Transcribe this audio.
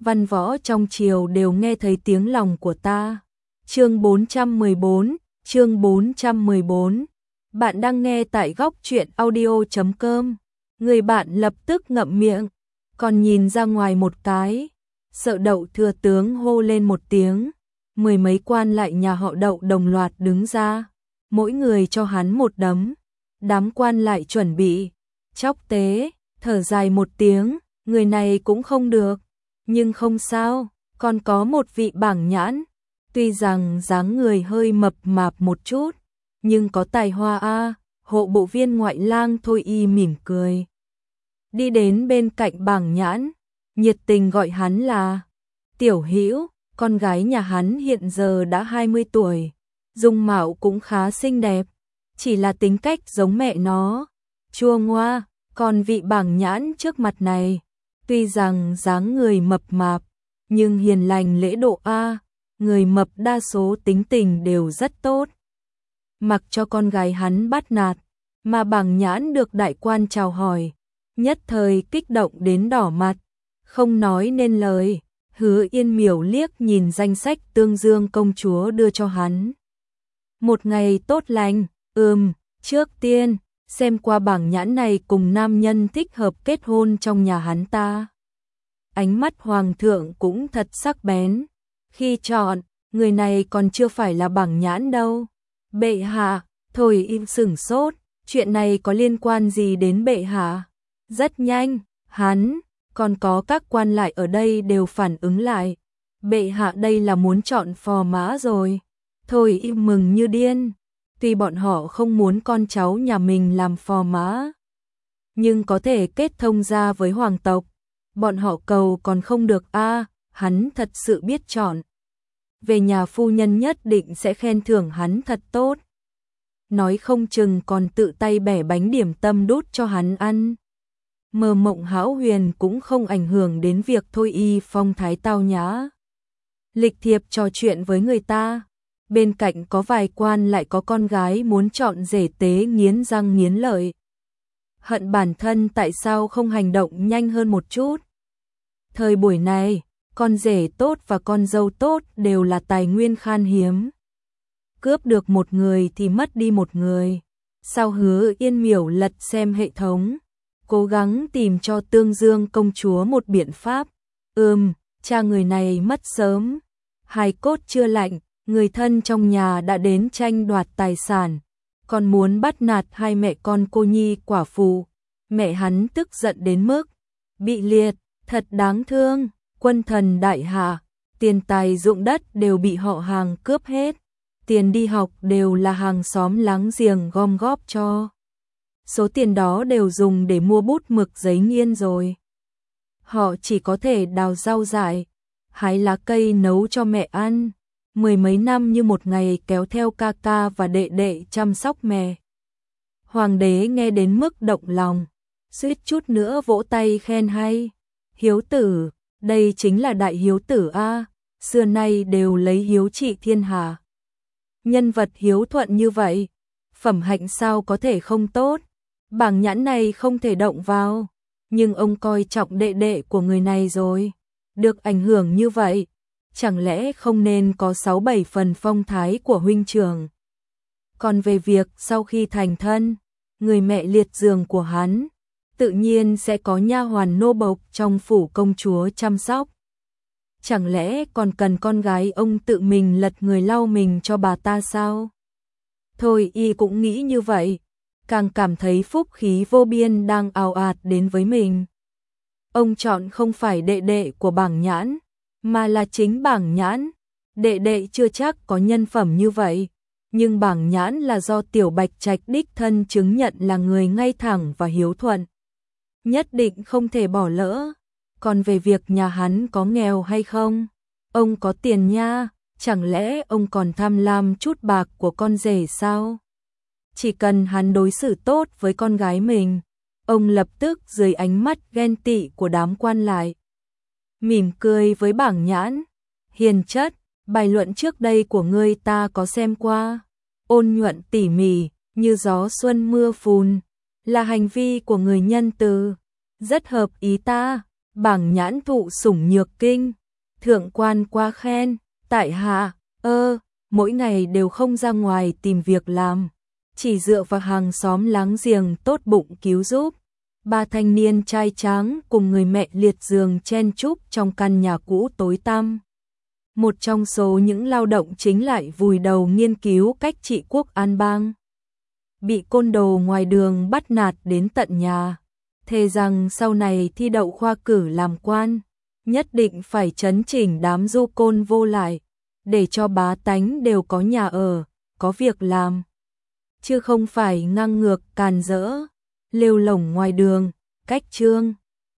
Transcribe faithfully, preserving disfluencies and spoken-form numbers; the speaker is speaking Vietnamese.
văn võ trong triều đều nghe thấy tiếng lòng của ta. Chương bốn trăm mười bốn, chương bốn trăm mười bốn. Bạn đang nghe tại góc truyện audio chấm com. Người bạn lập tức ngậm miệng, còn nhìn ra ngoài một cái, sợ Đậu thừa tướng hô lên một tiếng, mười mấy quan lại nhà họ Đậu đồng loạt đứng ra, mỗi người cho hắn một đấm. Đám quan lại chuẩn bị chóc tế, thở dài một tiếng, người này cũng không được, nhưng không sao, còn có một vị bảng nhãn, tuy rằng dáng người hơi mập mạp một chút, nhưng có tài hoa a. Hộ bộ viên ngoại lang Thôi Y mỉm cười, đi đến bên cạnh bảng nhãn, nhiệt tình gọi hắn là Tiểu Hữu. Con gái nhà hắn hiện giờ đã hai mươi tuổi, dung mạo cũng khá xinh đẹp, chỉ là tính cách giống mẹ nó, chua ngoa. Còn vị bảng nhãn trước mặt này, tuy rằng dáng người mập mạp, nhưng hiền lành lễ độ a, người mập đa số tính tình đều rất tốt. Mặc cho con gái hắn bắt nạt, mà bảng nhãn được đại quan chào hỏi, nhất thời kích động đến đỏ mặt, không nói nên lời. Hứa Yên Miểu liếc nhìn danh sách Tương Dương công chúa đưa cho hắn. Một ngày tốt lành, ừm, trước tiên, xem qua bảng nhãn này cùng nam nhân thích hợp kết hôn trong nhà hắn ta. Ánh mắt hoàng thượng cũng thật sắc bén, khi chọn, người này còn chưa phải là bảng nhãn đâu. Bệ hạ, Thôi im sửng sốt, chuyện này có liên quan gì đến bệ hạ? Rất nhanh, hắn, còn có các quan lại ở đây đều phản ứng lại. Bệ hạ đây là muốn chọn phò mã rồi. Thôi im mừng như điên. Tuy bọn họ không muốn con cháu nhà mình làm phò mã, nhưng có thể kết thông gia với hoàng tộc, bọn họ cầu còn không được a. Hắn thật sự biết chọn. Về nhà phu nhân nhất định sẽ khen thưởng hắn thật tốt. Nói không chừng còn tự tay bẻ bánh điểm tâm đút cho hắn ăn. Mơ mộng hão huyền cũng không ảnh hưởng đến việc Thôi Y phong thái tao nhã, lịch thiệp trò chuyện với người ta. Bên cạnh có vài quan lại có con gái muốn chọn rể tế nghiến răng nghiến lợi. Hận bản thân tại sao không hành động nhanh hơn một chút. Thời buổi này, con rể tốt và con dâu tốt đều là tài nguyên khan hiếm. Cướp được một người thì mất đi một người. Sau Hứa Yên Miểu lật xem hệ thống, cố gắng tìm cho Tương Dương công chúa một biện pháp. Ừm, cha người này mất sớm, hài cốt chưa lạnh, người thân trong nhà đã đến tranh đoạt tài sản, còn muốn bắt nạt hai mẹ con cô nhi quả phụ. Mẹ hắn tức giận đến mức bị liệt, thật đáng thương. Quân thần đại hạ, tiền tài dụng đất đều bị họ hàng cướp hết, tiền đi học đều là hàng xóm láng giềng gom góp cho. Số tiền đó đều dùng để mua bút mực giấy nghiên rồi. Họ chỉ có thể đào rau dại, hái lá cây nấu cho mẹ ăn. Mười mấy năm như một ngày kéo theo ca ca và đệ đệ chăm sóc mẹ. Hoàng đế nghe đến mức động lòng, suýt chút nữa vỗ tay khen hay. Hiếu tử, đây chính là đại hiếu tử a, xưa nay đều lấy hiếu trị thiên hạ. Nhân vật hiếu thuận như vậy, phẩm hạnh sao có thể không tốt. Bảng nhãn này không thể động vào, nhưng ông coi trọng đệ đệ của người này rồi, được ảnh hưởng như vậy, chẳng lẽ không nên có sáu bảy phần phong thái của huynh trưởng. Còn về việc sau khi thành thân, người mẹ liệt giường của hắn, tự nhiên sẽ có nha hoàn nô bộc trong phủ công chúa chăm sóc. Chẳng lẽ còn cần con gái ông tự mình lật người lau mình cho bà ta sao? Thôi Y cũng nghĩ như vậy, càng cảm thấy phúc khí vô biên đang ào ạt đến với mình. Ông chọn không phải đệ đệ của bảng nhãn, mà là chính bảng nhãn. Đệ đệ chưa chắc có nhân phẩm như vậy, nhưng bảng nhãn là do Tiểu Bạch Trạch đích thân chứng nhận là người ngay thẳng và hiếu thuận, nhất định không thể bỏ lỡ. Còn về việc nhà hắn có nghèo hay không, ông có tiền nha, chẳng lẽ ông còn tham lam chút bạc của con rể sao? Chỉ cần hắn đối xử tốt với con gái mình, ông lập tức dưới ánh mắt ghen tị của đám quan lại, mỉm cười với bảng nhãn. Hiền chất, bài luận trước đây của ngươi ta có xem qua, ôn nhuận tỉ mỉ, như gió xuân mưa phùn, là hành vi của người nhân từ, rất hợp ý ta. Bảng nhãn thụ sủng nhược kinh, thượng quan qua khen, tại hạ, ơ, mỗi ngày đều không ra ngoài tìm việc làm, chỉ dựa vào hàng xóm láng giềng tốt bụng cứu giúp. Ba thanh niên trai tráng cùng người mẹ liệt giường chen chúc trong căn nhà cũ tối tăm. Một trong số những lao động chính lại vùi đầu nghiên cứu cách trị quốc an bang. Bị côn đồ ngoài đường bắt nạt đến tận nhà. Thề rằng sau này thi đậu khoa cử làm quan, nhất định phải chấn chỉnh đám du côn vô lại, để cho bá tánh đều có nhà ở, có việc làm. Chứ không phải ngang ngược càn rỡ, lêu lổng ngoài đường, cách trương.